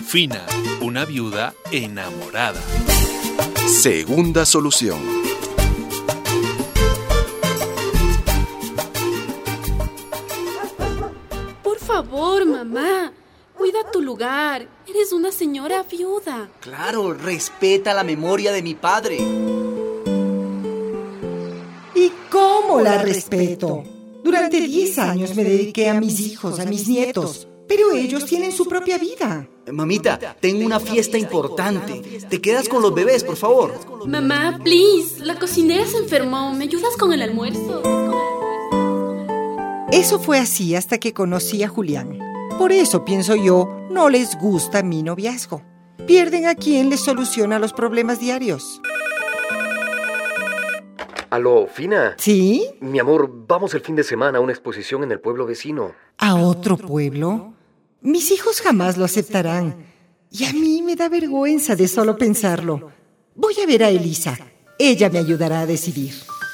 Fina, una viuda enamorada. Segunda solución. Por favor, mamá, cuida tu lugar. Eres una señora viuda. Claro, respeta la memoria de mi padre. ¿Y cómo la respeto? Durante 10 años me dediqué a mis hijos, a mis nietos, pero ellos tienen su propia vida. Mamita, tengo una fiesta importante. ¿Te quedas con los bebés, por favor? Mamá, please, la cocinera se enfermó. ¿Me ayudas con el almuerzo? Eso fue así hasta que conocí a Julián. Por eso, pienso yo, no les gusta mi noviazgo. Pierden a quien les soluciona los problemas diarios. Aló, Fina. ¿Sí? Mi amor, vamos el fin de semana a una exposición en el pueblo vecino. ¿A otro pueblo? Mis hijos jamás lo aceptarán. Y a mí me da vergüenza de solo pensarlo. Voy a ver a Elisa. Ella me ayudará a decidir.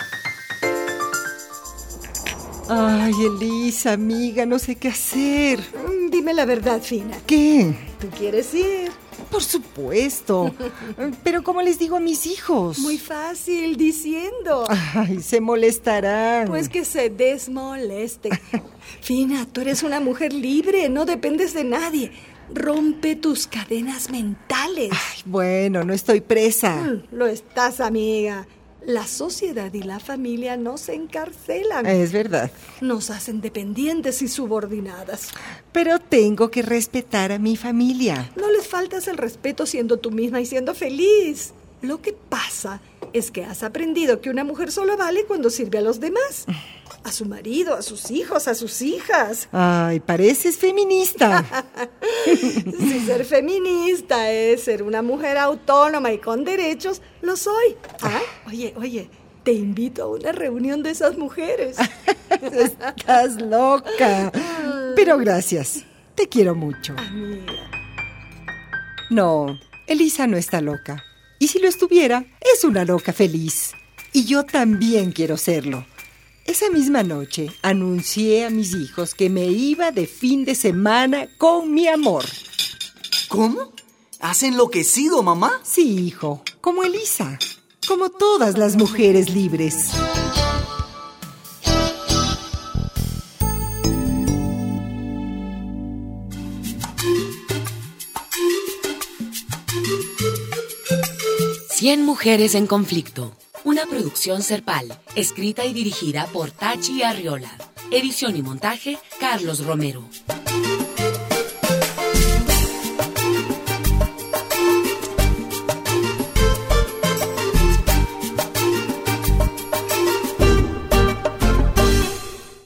Ay, Elisa, amiga, no sé qué hacer. Dime la verdad, Fina. ¿Qué? ¿Tú quieres ir? Por supuesto. Pero ¿cómo les digo a mis hijos? Muy fácil, diciendo. Ay, se molestarán. Pues que se desmolesten. Fina, tú eres una mujer libre, no dependes de nadie. Rompe tus cadenas mentales. Ay, bueno, no estoy presa. Lo estás, amiga. La sociedad y la familia nos encarcelan. Es verdad. Nos hacen dependientes y subordinadas. Pero tengo que respetar a mi familia. No les faltas el respeto siendo tú misma y siendo feliz. Lo que pasa es que has aprendido que una mujer solo vale cuando sirve a los demás. A su marido, a sus hijos, a sus hijas. Ay, pareces feminista. Si ser feminista es ser una mujer autónoma y con derechos, lo soy. Ah, oye, te invito a una reunión de esas mujeres. Estás loca. Pero gracias. Te quiero mucho. Amiga. No, Elisa no está loca. Y si lo estuviera, es una loca feliz. Y yo también quiero serlo. Esa misma noche anuncié a mis hijos que me iba de fin de semana con mi amor. ¿Cómo? ¿Has enloquecido, mamá? Sí, hijo, como Elisa, como todas las mujeres libres. Cien mujeres en conflicto. Una producción Serpal, escrita y dirigida por Tachi Arriola. Edición y montaje, Carlos Romero.